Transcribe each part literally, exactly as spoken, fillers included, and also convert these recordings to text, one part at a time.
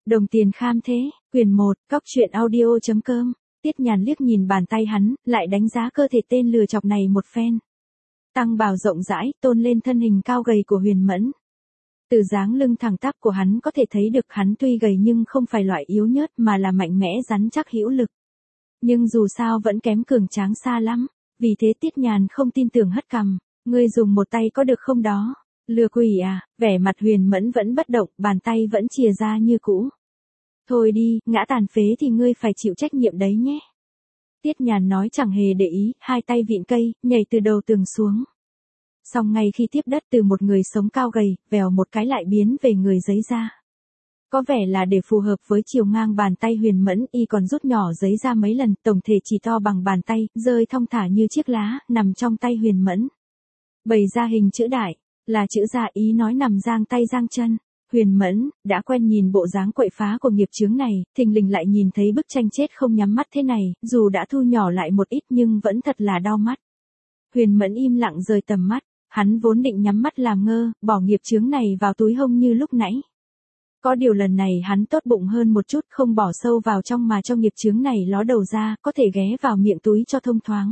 Đồng tiền kham thế, quyền một, cóc truyện audio.com, Tiết Nhàn liếc nhìn bàn tay hắn, lại đánh giá cơ thể tên lừa chọc này một phen. Tăng bào rộng rãi, tôn lên thân hình cao gầy của Huyền Mẫn. Từ dáng lưng thẳng tắp của hắn có thể thấy được hắn tuy gầy nhưng không phải loại yếu nhớt mà là mạnh mẽ rắn chắc hữu lực. Nhưng dù sao vẫn kém cường tráng xa lắm, vì thế Tiết Nhàn không tin tưởng hất cằm, ngươi dùng một tay có được không đó? Lừa quỷ à? Vẻ mặt Huyền Mẫn vẫn bất động, bàn tay vẫn chìa ra như cũ. Thôi đi, ngã tàn phế thì ngươi phải chịu trách nhiệm đấy nhé. Tiết Nhàn nói chẳng hề để ý, hai tay vịn cây, nhảy từ đầu tường xuống. Xong ngay khi tiếp đất từ một người sống cao gầy, vèo một cái lại biến về người giấy ra. Có vẻ là để phù hợp với chiều ngang bàn tay Huyền Mẫn, y còn rút nhỏ giấy ra mấy lần, tổng thể chỉ to bằng bàn tay, rơi thong thả như chiếc lá, nằm trong tay Huyền Mẫn. Bày ra hình chữ đại, là chữ gia ý nói nằm giang tay giang chân. Huyền Mẫn, đã quen nhìn bộ dáng quậy phá của nghiệp chướng này, thình lình lại nhìn thấy bức tranh chết không nhắm mắt thế này, dù đã thu nhỏ lại một ít nhưng vẫn thật là đau mắt. Huyền Mẫn im lặng rời tầm mắt, hắn vốn định nhắm mắt làm ngơ, bỏ nghiệp chướng này vào túi hông như lúc nãy. Có điều lần này hắn tốt bụng hơn một chút, không bỏ sâu vào trong mà cho nghiệp chướng này ló đầu ra, có thể ghé vào miệng túi cho thông thoáng.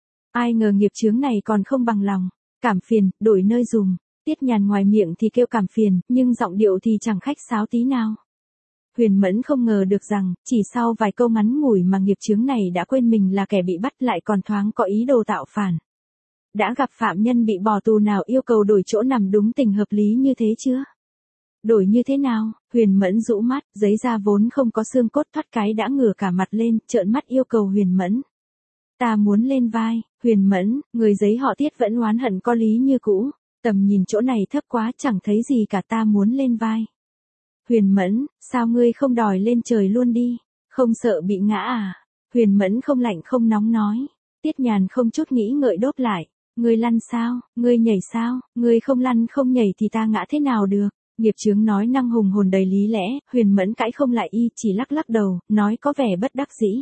Ai ngờ nghiệp chướng này còn không bằng lòng, cảm phiền, đổi nơi dùm. Tiết Nhàn ngoài miệng thì kêu cảm phiền, nhưng giọng điệu thì chẳng khách sáo tí nào. Huyền Mẫn không ngờ được rằng, chỉ sau vài câu ngắn ngủi mà nghiệp chướng này đã quên mình là kẻ bị bắt, lại còn thoáng có ý đồ tạo phản. Đã gặp phạm nhân bị bỏ tù nào yêu cầu đổi chỗ nằm đúng tình hợp lý như thế chưa? Đổi như thế nào? Huyền Mẫn rũ mắt, giấy da vốn không có xương cốt thoát cái đã ngửa cả mặt lên, trợn mắt yêu cầu Huyền Mẫn. Ta muốn lên vai. Huyền Mẫn, người giấy họ Tiết vẫn oán hận có lý như cũ. Tầm nhìn chỗ này thấp quá, chẳng thấy gì cả, ta muốn lên vai. Huyền Mẫn, sao ngươi không đòi lên trời luôn đi? Không sợ bị ngã à? Huyền Mẫn không lạnh không nóng nói. Tiết Nhàn không chút nghĩ ngợi đốt lại. Ngươi lăn sao? Ngươi nhảy sao? Ngươi không lăn không nhảy thì ta ngã thế nào được? Nghiệp chướng nói năng hùng hồn đầy lý lẽ, Huyền Mẫn cãi không lại y, chỉ lắc lắc đầu, nói có vẻ bất đắc dĩ.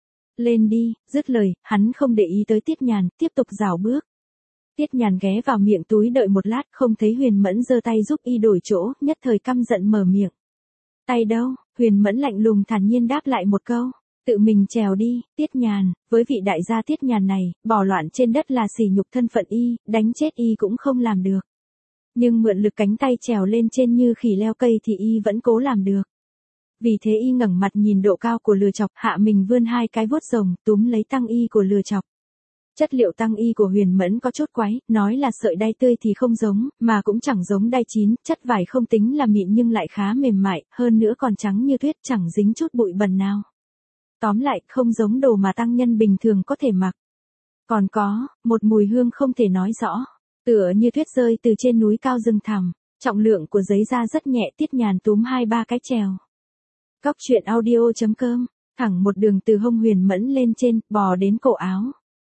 Lên đi, dứt lời, hắn không để ý tới Tiết Nhàn, tiếp tục rảo bước. Tiết Nhàn ghé vào miệng túi đợi một lát, không thấy Huyền Mẫn giơ tay giúp y đổi chỗ, nhất thời căm giận mở miệng. Tay đâu? Huyền Mẫn lạnh lùng thản nhiên đáp lại một câu. Tự mình trèo đi. Tiết Nhàn, với vị đại gia Tiết Nhàn này, bỏ loạn trên đất là sỉ nhục thân phận y, đánh chết y cũng không làm được. Nhưng mượn lực cánh tay trèo lên trên như khỉ leo cây thì y vẫn cố làm được. Vì thế y ngẩng mặt nhìn độ cao của lừa chọc, hạ mình vươn hai cái vuốt rồng, túm lấy tăng y của lừa chọc. Chất liệu tăng y của Huyền Mẫn có chút quái, nói là sợi đai tươi thì không giống, mà cũng chẳng giống đai chín, chất vải không tính là mịn nhưng lại khá mềm mại, hơn nữa còn trắng như tuyết, chẳng dính chút bụi bẩn nào. Tóm lại, không giống đồ mà tăng nhân bình thường có thể mặc. Còn có, một mùi hương không thể nói rõ, tựa như tuyết rơi từ trên núi cao rừng thẳm, trọng lượng của giấy da rất nhẹ. Tiết Nhàn túm hai ba cái trèo. Cóc truyện audio.com, thẳng một đường từ hông Huyền Mẫn lên trên, bò đến cổ áo.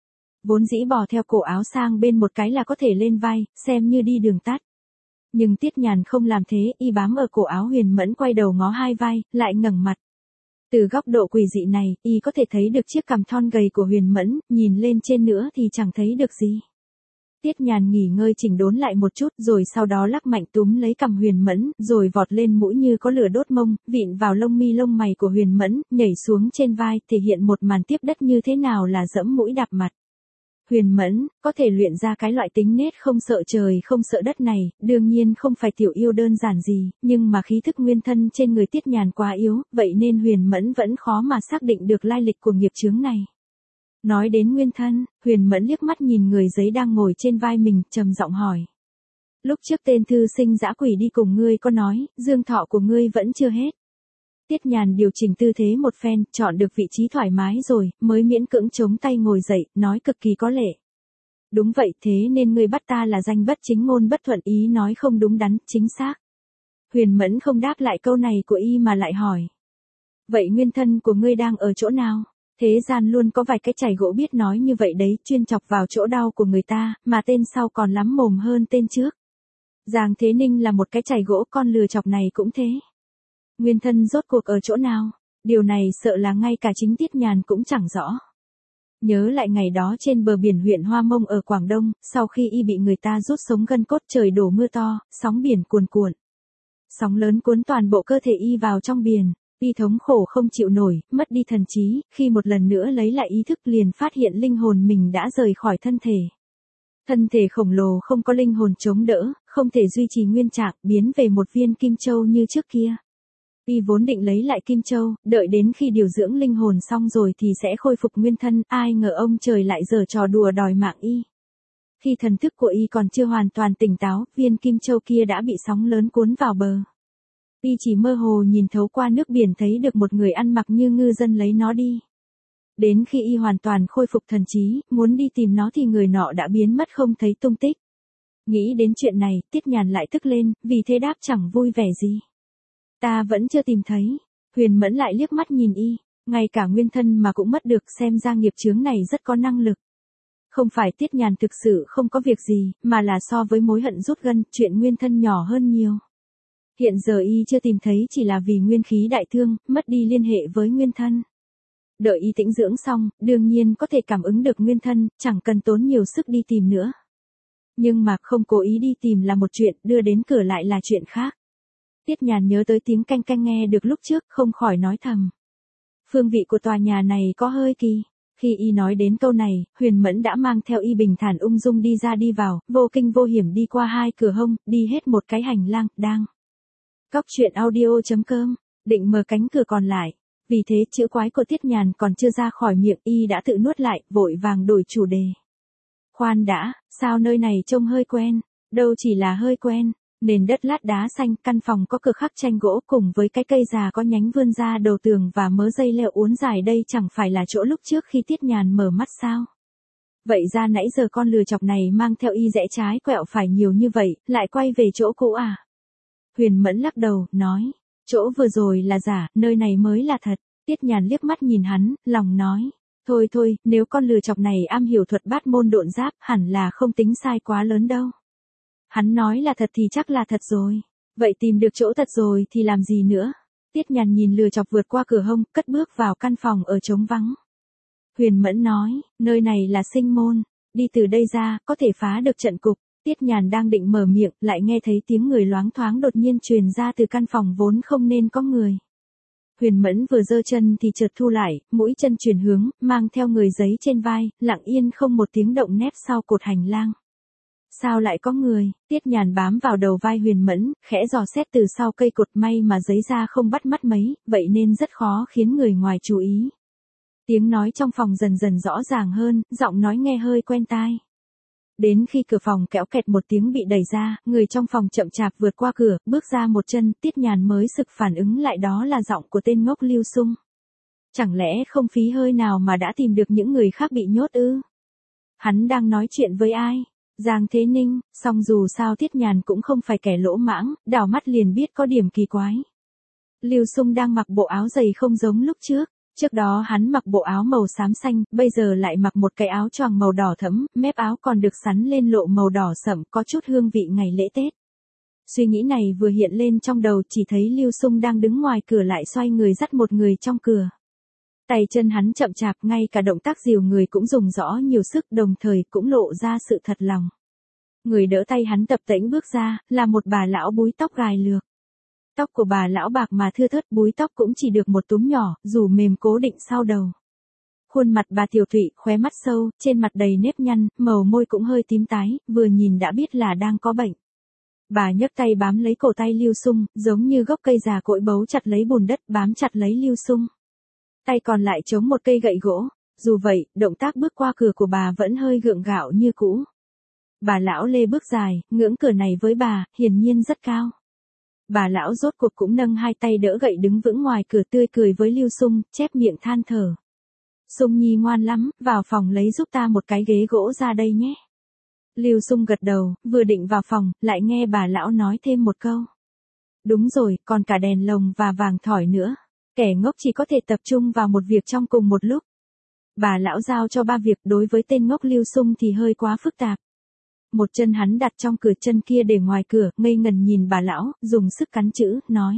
Vốn dĩ bò theo cổ áo sang bên một cái là có thể lên vai, xem như đi đường tắt. Nhưng Tiết Nhàn không làm thế, y bám ở cổ áo Huyền Mẫn, quay đầu ngó hai vai, lại ngẩng mặt. Từ góc độ quỷ dị này, y có thể thấy được chiếc cằm thon gầy của Huyền Mẫn, nhìn lên trên nữa thì chẳng thấy được gì. Tiết Nhàn nghỉ ngơi chỉnh đốn lại một chút, rồi sau đó lắc mạnh túm lấy cằm Huyền Mẫn, rồi vọt lên mũi như có lửa đốt mông, vịn vào lông mi lông mày của Huyền Mẫn, nhảy xuống trên vai, thể hiện một màn tiếp đất như thế nào là dẫm mũi đạp mặt. Huyền Mẫn, có thể luyện ra cái loại tính nết không sợ trời không sợ đất này, đương nhiên không phải tiểu yêu đơn giản gì, nhưng mà khí thức nguyên thân trên người Tiết Nhàn quá yếu, vậy nên Huyền Mẫn vẫn khó mà xác định được lai lịch của nghiệp chướng này. Nói đến nguyên thân, Huyền Mẫn liếc mắt nhìn người giấy đang ngồi trên vai mình, trầm giọng hỏi. Lúc trước tên thư sinh dã quỷ đi cùng ngươi có nói, dương thọ của ngươi vẫn chưa hết. Tiết Nhàn điều chỉnh tư thế một phen, chọn được vị trí thoải mái rồi, mới miễn cưỡng chống tay ngồi dậy, nói cực kỳ có lệ. Đúng vậy, thế nên ngươi bắt ta là danh bất chính ngôn bất thuận, ý nói không đúng đắn, chính xác. Huyền Mẫn không đáp lại câu này của y mà lại hỏi. Vậy nguyên thân của ngươi đang ở chỗ nào? Thế gian luôn có vài cái chày gỗ biết nói như vậy đấy, chuyên chọc vào chỗ đau của người ta, mà tên sau còn lắm mồm hơn tên trước. Giang Thế Ninh là một cái chày gỗ, con lừa chọc này cũng thế. Nguyên thân rốt cuộc ở chỗ nào? Điều này sợ là ngay cả chính Tiết Nhàn cũng chẳng rõ. Nhớ lại ngày đó trên bờ biển huyện Hoa Mông ở Quảng Đông, sau khi y bị người ta rút sống gân cốt, trời đổ mưa to, sóng biển cuồn cuộn. Sóng lớn cuốn toàn bộ cơ thể y vào trong biển, y thống khổ không chịu nổi, mất đi thần trí, khi một lần nữa lấy lại ý thức liền phát hiện linh hồn mình đã rời khỏi thân thể. Thân thể khổng lồ không có linh hồn chống đỡ, không thể duy trì nguyên trạng, biến về một viên kim châu như trước kia. Y vốn định lấy lại kim châu, đợi đến khi điều dưỡng linh hồn xong rồi thì sẽ khôi phục nguyên thân, ai ngờ ông trời lại giở trò đùa đòi mạng y. Khi thần thức của y còn chưa hoàn toàn tỉnh táo, viên kim châu kia đã bị sóng lớn cuốn vào bờ. Y chỉ mơ hồ nhìn thấu qua nước biển thấy được một người ăn mặc như ngư dân lấy nó đi. Đến khi y hoàn toàn khôi phục thần trí, muốn đi tìm nó thì người nọ đã biến mất không thấy tung tích. Nghĩ đến chuyện này, Tiết Nhàn lại tức lên, vì thế đáp chẳng vui vẻ gì. Ta vẫn chưa tìm thấy. Huyền Mẫn lại liếc mắt nhìn y, ngay cả nguyên thân mà cũng mất được, xem ra nghiệp chướng này rất có năng lực. Không phải Tiết Nhàn thực sự không có việc gì, mà là so với mối hận rút gân, chuyện nguyên thân nhỏ hơn nhiều. Hiện giờ y chưa tìm thấy chỉ là vì nguyên khí đại thương, mất đi liên hệ với nguyên thân. Đợi y tĩnh dưỡng xong, đương nhiên có thể cảm ứng được nguyên thân, chẳng cần tốn nhiều sức đi tìm nữa. Nhưng mà không cố ý đi tìm là một chuyện, đưa đến cửa lại là chuyện khác. Tiết Nhàn nhớ tới tiếng canh canh nghe được lúc trước, không khỏi nói thầm. Phương vị của tòa nhà này có hơi kỳ. Khi y nói đến câu này, Huyền Mẫn đã mang theo y bình thản ung dung đi ra đi vào, vô kinh vô hiểm đi qua hai cửa hông, đi hết một cái hành lang, đang. Cóc truyện audio chấm com, định mở cánh cửa còn lại. Vì thế chữ quái của Tiết Nhàn còn chưa ra khỏi miệng y đã tự nuốt lại, vội vàng đổi chủ đề. Khoan đã, sao nơi này trông hơi quen, đâu chỉ là hơi quen. Nền đất lát đá xanh, căn phòng có cửa khắc tranh gỗ cùng với cái cây già có nhánh vươn ra đầu tường và mớ dây leo uốn dài, đây chẳng phải là chỗ lúc trước khi Tiết Nhàn mở mắt sao? Vậy ra nãy giờ con lừa chọc này mang theo y rẽ trái quẹo phải nhiều như vậy, lại quay về chỗ cũ à? Huyền Mẫn lắc đầu, nói, chỗ vừa rồi là giả, nơi này mới là thật. Tiết Nhàn liếc mắt nhìn hắn, lòng nói, thôi thôi, nếu con lừa chọc này am hiểu thuật bát môn độn giáp, hẳn là không tính sai quá lớn đâu. Hắn nói là thật thì chắc là thật rồi. Vậy tìm được chỗ thật rồi thì làm gì nữa? Tiết Nhàn nhìn lừa chọc vượt qua cửa hông, cất bước vào căn phòng ở trống vắng. Huyền Mẫn nói, nơi này là sinh môn, đi từ đây ra, có thể phá được trận cục. Tiết Nhàn đang định mở miệng, lại nghe thấy tiếng người loáng thoáng đột nhiên truyền ra từ căn phòng vốn không nên có người. Huyền Mẫn vừa giơ chân thì chợt thu lại, mũi chân chuyển hướng, mang theo người giấy trên vai, lặng yên không một tiếng động nép sau cột hành lang. Sao lại có người? Tiết Nhàn bám vào đầu vai Huyền Mẫn, khẽ dò xét từ sau cây cột, may mà giấy da không bắt mắt mấy, vậy nên rất khó khiến người ngoài chú ý. Tiếng nói trong phòng dần dần rõ ràng hơn, giọng nói nghe hơi quen tai. Đến khi cửa phòng kéo kẹt một tiếng bị đẩy ra, người trong phòng chậm chạp vượt qua cửa, bước ra một chân, Tiết Nhàn mới sực phản ứng lại đó là giọng của tên ngốc Lưu Sung. Chẳng lẽ không phí hơi nào mà đã tìm được những người khác bị nhốt ư? Hắn đang nói chuyện với ai? Giang Thế Ninh, song dù sao Tiết Nhàn cũng không phải kẻ lỗ mãng, đảo mắt liền biết có điểm kỳ quái. Lưu Sung đang mặc bộ áo dày không giống lúc trước, trước đó hắn mặc bộ áo màu xám xanh, bây giờ lại mặc một cái áo choàng màu đỏ thẫm, mép áo còn được sắn lên lộ màu đỏ sẫm, có chút hương vị ngày lễ Tết. Suy nghĩ này vừa hiện lên trong đầu, chỉ thấy Lưu Sung đang đứng ngoài cửa lại xoay người dắt một người trong cửa. Tay chân hắn chậm chạp, ngay cả động tác dìu người cũng dùng rõ nhiều sức, đồng thời cũng lộ ra sự thật lòng. Người đỡ tay hắn tập tễnh bước ra, là một bà lão búi tóc gài lược. Tóc của bà lão bạc mà thưa thớt, búi tóc cũng chỉ được một túm nhỏ, dù mềm cố định sau đầu. Khuôn mặt bà tiểu thụy, khóe mắt sâu, trên mặt đầy nếp nhăn, màu môi cũng hơi tím tái, vừa nhìn đã biết là đang có bệnh. Bà nhấc tay bám lấy cổ tay Lưu Sung, giống như gốc cây già cội bấu chặt lấy bùn đất, bám chặt lấy Lưu Sung. Tay còn lại chống một cây gậy gỗ, dù vậy, động tác bước qua cửa của bà vẫn hơi gượng gạo như cũ. Bà lão lê bước dài, ngưỡng cửa này với bà, hiển nhiên rất cao. Bà lão rốt cuộc cũng nâng hai tay đỡ gậy đứng vững ngoài cửa, tươi cười với Lưu Sung, chép miệng than thở. Sung Nhi ngoan lắm, vào phòng lấy giúp ta một cái ghế gỗ ra đây nhé. Lưu Sung gật đầu, vừa định vào phòng, lại nghe bà lão nói thêm một câu. Đúng rồi, còn cả đèn lồng và vàng thỏi nữa. Kẻ ngốc chỉ có thể tập trung vào một việc trong cùng một lúc. Bà lão giao cho ba việc, đối với tên ngốc Lưu Sung thì hơi quá phức tạp. Một chân hắn đặt trong cửa, chân kia để ngoài cửa, ngây ngần nhìn bà lão, dùng sức cắn chữ, nói.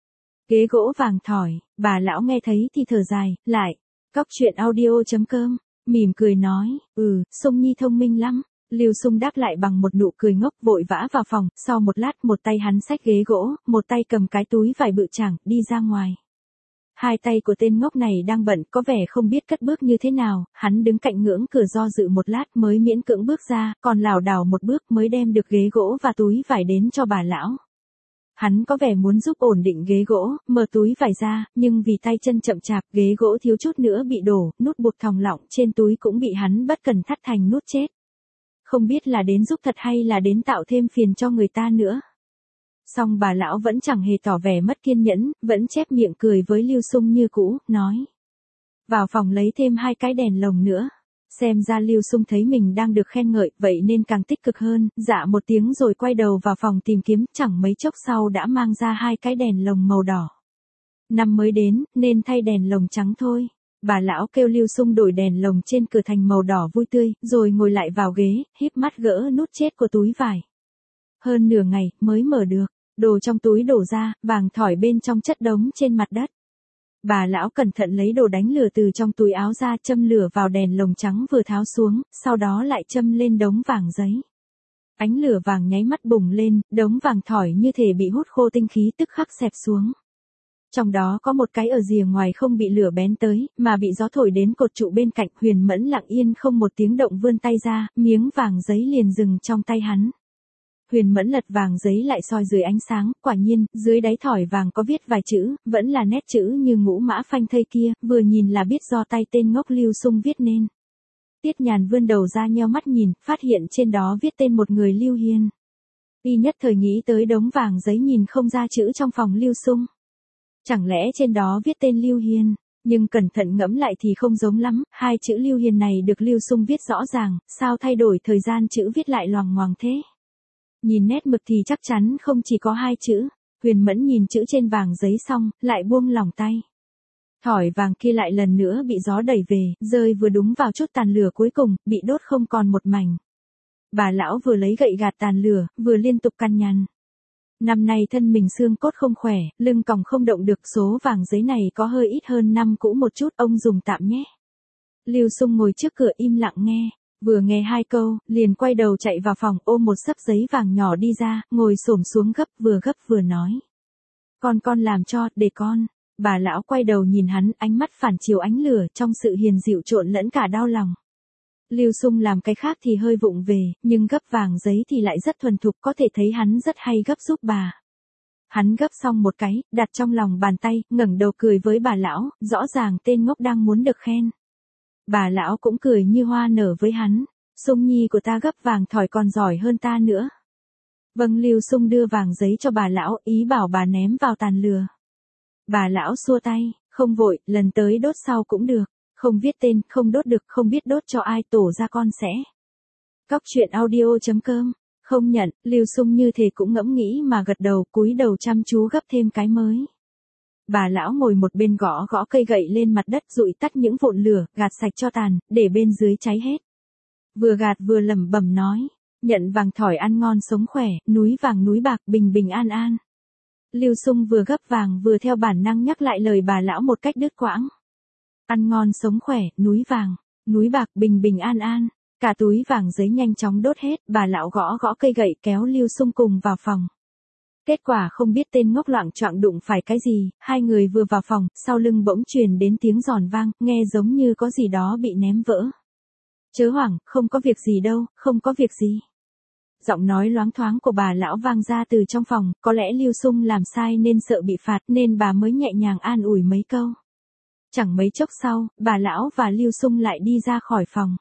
Ghế gỗ vàng thỏi, bà lão nghe thấy thì thở dài, lại. Cóc truyện audio chấm com, mỉm cười nói, ừ, Sung Nhi thông minh lắm. Lưu Xung đáp lại bằng một nụ cười ngốc, vội vã vào phòng, sau một lát một tay hắn xách ghế gỗ, một tay cầm cái túi vải bự chảng, đi ra ngoài. Hai tay của tên ngốc này đang bận, có vẻ không biết cất bước như thế nào, hắn đứng cạnh ngưỡng cửa do dự một lát mới miễn cưỡng bước ra, còn lảo đảo một bước mới đem được ghế gỗ và túi vải đến cho bà lão. Hắn có vẻ muốn giúp ổn định ghế gỗ, mở túi vải ra, nhưng vì tay chân chậm chạp, ghế gỗ thiếu chút nữa bị đổ, nút buộc thòng lọng trên túi cũng bị hắn bất cẩn thắt thành nút chết. Không biết là đến giúp thật hay là đến tạo thêm phiền cho người ta nữa. Song bà lão vẫn chẳng hề tỏ vẻ mất kiên nhẫn, vẫn chép miệng cười với Lưu Xung như cũ, nói. Vào phòng lấy thêm hai cái đèn lồng nữa. Xem ra Lưu Xung thấy mình đang được khen ngợi, vậy nên càng tích cực hơn, dạ một tiếng rồi quay đầu vào phòng tìm kiếm, chẳng mấy chốc sau đã mang ra hai cái đèn lồng màu đỏ. Năm mới đến, nên thay đèn lồng trắng thôi. Bà lão kêu Lưu Xung đổi đèn lồng trên cửa thành màu đỏ vui tươi, rồi ngồi lại vào ghế, híp mắt gỡ nút chết của túi vải. Hơn nửa ngày, mới mở được, đồ trong túi đổ ra, vàng thỏi bên trong chất đống trên mặt đất. Bà lão cẩn thận lấy đồ đánh lửa từ trong túi áo ra, châm lửa vào đèn lồng trắng vừa tháo xuống, sau đó lại châm lên đống vàng giấy. Ánh lửa vàng nháy mắt bùng lên, đống vàng thỏi như thể bị hút khô tinh khí tức khắc xẹp xuống. Trong đó có một cái ở rìa ngoài không bị lửa bén tới, mà bị gió thổi đến cột trụ bên cạnh. Huyền Mẫn lặng yên không một tiếng động vươn tay ra, miếng vàng giấy liền dừng trong tay hắn. Huyền Mẫn lật vàng giấy lại soi dưới ánh sáng, quả nhiên, dưới đáy thỏi vàng có viết vài chữ, vẫn là nét chữ như ngũ mã phanh thây kia, vừa nhìn là biết do tay tên ngốc Lưu Xung viết nên. Tiết Nhàn vươn đầu ra nheo mắt nhìn, phát hiện trên đó viết tên một người Lưu Hiên. Y nhất thời nghĩ tới đống vàng giấy nhìn không ra chữ trong phòng Lưu Xung. Chẳng lẽ trên đó viết tên Lưu Hiên, nhưng cẩn thận ngẫm lại thì không giống lắm, hai chữ Lưu Hiên này được Lưu Xung viết rõ ràng, sao thay đổi thời gian chữ viết lại loằng ngoằng thế? Nhìn nét mực thì chắc chắn không chỉ có hai chữ. Huyền Mẫn nhìn chữ trên vàng giấy xong, lại buông lỏng tay. Thỏi vàng kia lại lần nữa bị gió đẩy về, rơi vừa đúng vào chút tàn lửa cuối cùng, bị đốt không còn một mảnh. Bà lão vừa lấy gậy gạt tàn lửa, vừa liên tục căn nhằn. Năm nay thân mình xương cốt không khỏe, lưng còng không động được, số vàng giấy này có hơi ít hơn năm cũ một chút, ông dùng tạm nhé. Lưu Xung ngồi trước cửa im lặng nghe. Vừa nghe hai câu, liền quay đầu chạy vào phòng, ôm một xấp giấy vàng nhỏ đi ra, ngồi xổm xuống gấp, vừa gấp vừa nói. Con con làm cho, để con. Bà lão quay đầu nhìn hắn, ánh mắt phản chiếu ánh lửa, trong sự hiền dịu trộn lẫn cả đau lòng. Lưu Xung làm cái khác thì hơi vụng về, nhưng gấp vàng giấy thì lại rất thuần thục, có thể thấy hắn rất hay gấp giúp bà. Hắn gấp xong một cái, đặt trong lòng bàn tay, ngẩng đầu cười với bà lão, rõ ràng tên ngốc đang muốn được khen. Bà lão cũng cười như hoa nở với hắn, Xung nhi của ta gấp vàng thỏi còn giỏi hơn ta nữa. Vâng, Lưu Xung đưa vàng giấy cho bà lão, ý bảo bà ném vào tàn lửa. Bà lão xua tay, không vội, lần tới đốt sau cũng được, không viết tên, không đốt được, không biết đốt cho ai, tổ ra con sẽ. Cóc truyện audio chấm com, không nhận, Lưu Xung như thể cũng ngẫm nghĩ mà gật đầu, cúi đầu chăm chú gấp thêm cái mới. Bà lão ngồi một bên gõ gõ cây gậy lên mặt đất, dụi tắt những vụn lửa, gạt sạch cho tàn, để bên dưới cháy hết. Vừa gạt vừa lẩm bẩm nói, nhận vàng thỏi ăn ngon sống khỏe, núi vàng núi bạc bình bình an an. Lưu Xung vừa gấp vàng vừa theo bản năng nhắc lại lời bà lão một cách đứt quãng. Ăn ngon sống khỏe, núi vàng, núi bạc bình bình an an. Cả túi vàng giấy nhanh chóng đốt hết, bà lão gõ gõ cây gậy kéo Lưu Xung cùng vào phòng. Kết quả không biết tên ngốc loạng choạng đụng phải cái gì, hai người vừa vào phòng, sau lưng bỗng truyền đến tiếng giòn vang, nghe giống như có gì đó bị ném vỡ. Chớ hoảng, không có việc gì đâu, không có việc gì. Giọng nói loáng thoáng của bà lão vang ra từ trong phòng, có lẽ Lưu Xung làm sai nên sợ bị phạt nên bà mới nhẹ nhàng an ủi mấy câu. Chẳng mấy chốc sau, bà lão và Lưu Xung lại đi ra khỏi phòng.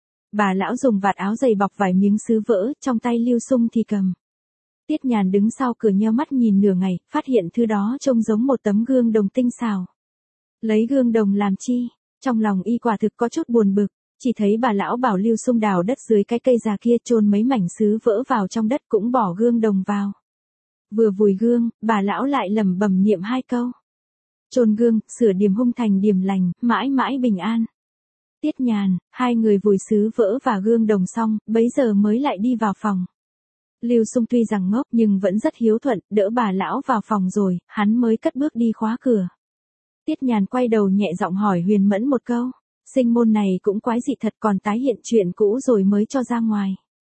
Bà lão dùng vạt áo dày bọc vài miếng sứ vỡ, trong tay Lưu Xung thì cầm. Tiết Nhàn đứng sau cửa nheo mắt nhìn nửa ngày, phát hiện thứ đó trông giống một tấm gương đồng tinh xảo. Lấy gương đồng làm chi? Trong lòng y quả thực có chút buồn bực, chỉ thấy bà lão bảo Lưu Xung đào đất dưới cái cây già kia chôn mấy mảnh sứ vỡ vào trong đất cũng bỏ gương đồng vào. Vừa vùi gương, bà lão lại lẩm bẩm niệm hai câu. Chôn gương, sửa điềm hung thành điềm lành, mãi mãi bình an. Tiết Nhàn, hai người vùi sứ vỡ và gương đồng xong, bấy giờ mới lại đi vào phòng. Lưu Xung tuy rằng ngốc nhưng vẫn rất hiếu thuận, đỡ bà lão vào phòng rồi, hắn mới cất bước đi khóa cửa. Tiết Nhàn quay đầu nhẹ giọng hỏi Huyền Mẫn một câu, sinh môn này cũng quái dị thật, còn tái hiện chuyện cũ rồi mới cho ra ngoài.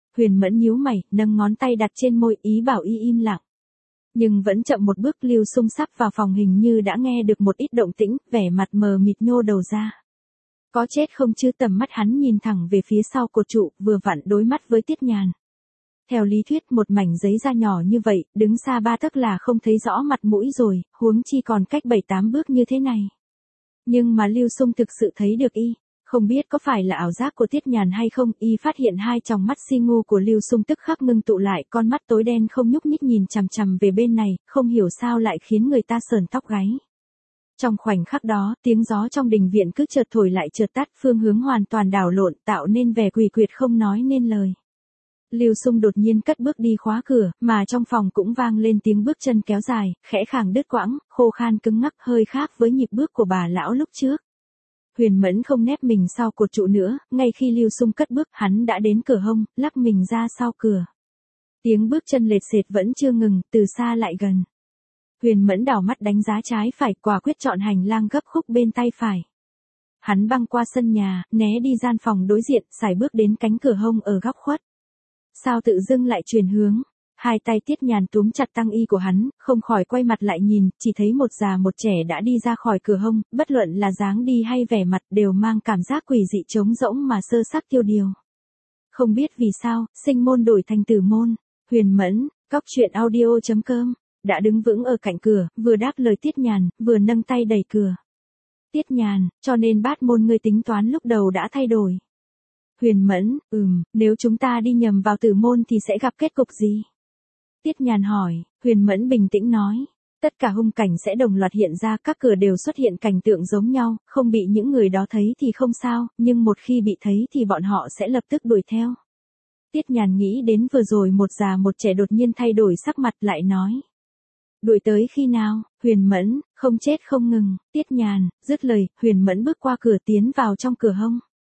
Huyền Mẫn nhíu mày, nâng ngón tay đặt trên môi ý bảo y im lặng. Nhưng vẫn chậm một bước, Lưu Xung sắp vào phòng hình như đã nghe được một ít động tĩnh, vẻ mặt mờ mịt nhô đầu ra. Có chết không chứ? Tầm mắt hắn nhìn thẳng về phía sau cột trụ, vừa vặn đối mắt với Tiết Nhàn. Theo lý thuyết một mảnh giấy da nhỏ như vậy, đứng xa ba tấc là không thấy rõ mặt mũi rồi, huống chi còn cách bảy tám bước như thế này. Nhưng mà Lưu Xung thực sự thấy được y. Không biết có phải là ảo giác của Tiết Nhàn hay không, y phát hiện hai tròng mắt si ngu của Lưu Xung tức khắc ngưng tụ lại, con mắt tối đen không nhúc nhích nhìn chằm chằm về bên này, không hiểu sao lại khiến người ta sởn tóc gáy. Trong khoảnh khắc đó, tiếng gió trong đình viện cứ chợt thổi lại chợt tắt, phương hướng hoàn toàn đảo lộn, tạo nên vẻ quỷ quyệt không nói nên lời. Lưu Xung đột nhiên cất bước đi khóa cửa, mà trong phòng cũng vang lên tiếng bước chân kéo dài, khẽ khàng đứt quãng, khô khan cứng ngắc, hơi khác với nhịp bước của bà lão lúc trước. Huyền Mẫn không nép mình sau cột trụ nữa, ngay khi Lưu Xung cất bước, hắn đã đến cửa hông, lắc mình ra sau cửa. Tiếng bước chân lệt sệt vẫn chưa ngừng, từ xa lại gần. Huyền Mẫn đảo mắt đánh giá trái phải, quả quyết chọn hành lang gấp khúc bên tay phải. Hắn băng qua sân nhà, né đi gian phòng đối diện, sải bước đến cánh cửa hông ở góc khuất. Sao tự dưng lại chuyển hướng? Hai tay Tiết Nhàn túm chặt tăng y của hắn, không khỏi quay mặt lại nhìn, chỉ thấy một già một trẻ đã đi ra khỏi cửa hông, bất luận là dáng đi hay vẻ mặt đều mang cảm giác quỷ dị trống rỗng mà sơ xác tiêu điều. Không biết vì sao, sinh môn đổi thành tử môn. Huyền Mẫn, cóc truyện audio chấm com, đã đứng vững ở cạnh cửa, vừa đáp lời Tiết Nhàn, vừa nâng tay đẩy cửa. Tiết Nhàn, cho nên bát môn ngươi tính toán lúc đầu đã thay đổi. Huyền Mẫn, ừm, nếu chúng ta đi nhầm vào tử môn thì sẽ gặp kết cục gì? Tiết Nhàn hỏi. Huyền Mẫn bình tĩnh nói. Tất cả hung cảnh sẽ đồng loạt hiện ra, các cửa đều xuất hiện cảnh tượng giống nhau, không bị những người đó thấy thì không sao, nhưng một khi bị thấy thì bọn họ sẽ lập tức đuổi theo. Tiết Nhàn nghĩ đến vừa rồi một già một trẻ đột nhiên thay đổi sắc mặt lại nói. Đuổi tới khi nào? Huyền Mẫn, không chết không ngừng. Tiết Nhàn, dứt lời, Huyền Mẫn bước qua cửa tiến vào trong cửa hông.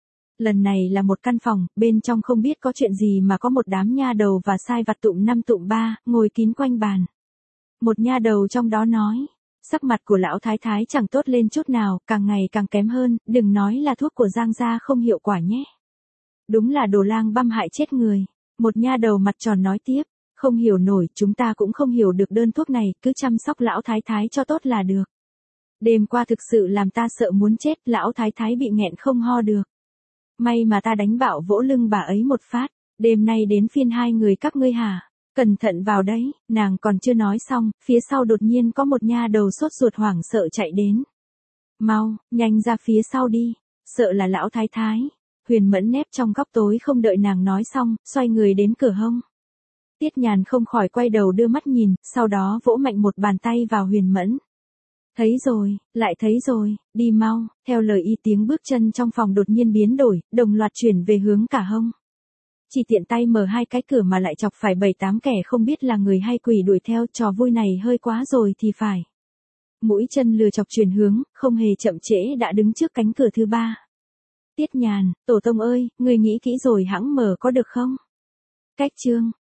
Lần này là một căn phòng, bên trong không biết có chuyện gì mà có một đám nha đầu và sai vặt tụm năm tụm ba, ngồi kín quanh bàn. Một nha đầu trong đó nói, sắc mặt của lão thái thái chẳng tốt lên chút nào, càng ngày càng kém hơn, đừng nói là thuốc của Giang gia không hiệu quả nhé. Đúng là đồ lang băm hại chết người. Một nha đầu mặt tròn nói tiếp, không hiểu nổi, chúng ta cũng không hiểu được đơn thuốc này, cứ chăm sóc lão thái thái cho tốt là được. Đêm qua thực sự làm ta sợ muốn chết, lão thái thái bị nghẹn không ho được. May mà ta đánh bạo vỗ lưng bà ấy một phát, đêm nay đến phiên hai người các ngươi hả? Cẩn thận vào đấy, nàng còn chưa nói xong, phía sau đột nhiên có một nha đầu sốt ruột hoảng sợ chạy đến. Mau, nhanh ra phía sau đi, sợ là lão thái thái. Huyền Mẫn nép trong góc tối không đợi nàng nói xong, xoay người đến cửa hông. Tiết Nhàn không khỏi quay đầu đưa mắt nhìn, sau đó vỗ mạnh một bàn tay vào Huyền Mẫn. Thấy rồi, lại thấy rồi, đi mau, theo lời y tiếng bước chân trong phòng đột nhiên biến đổi, đồng loạt chuyển về hướng cả hông. Chỉ tiện tay mở hai cái cửa mà lại chọc phải bảy tám kẻ không biết là người hay quỷ đuổi theo, trò vui này hơi quá rồi thì phải. Mũi chân lừa chọc chuyển hướng, không hề chậm trễ đã đứng trước cánh cửa thứ ba. Tiết Nhàn, tổ tông ơi, người nghĩ kỹ rồi hãng mở có được không? Cách chương.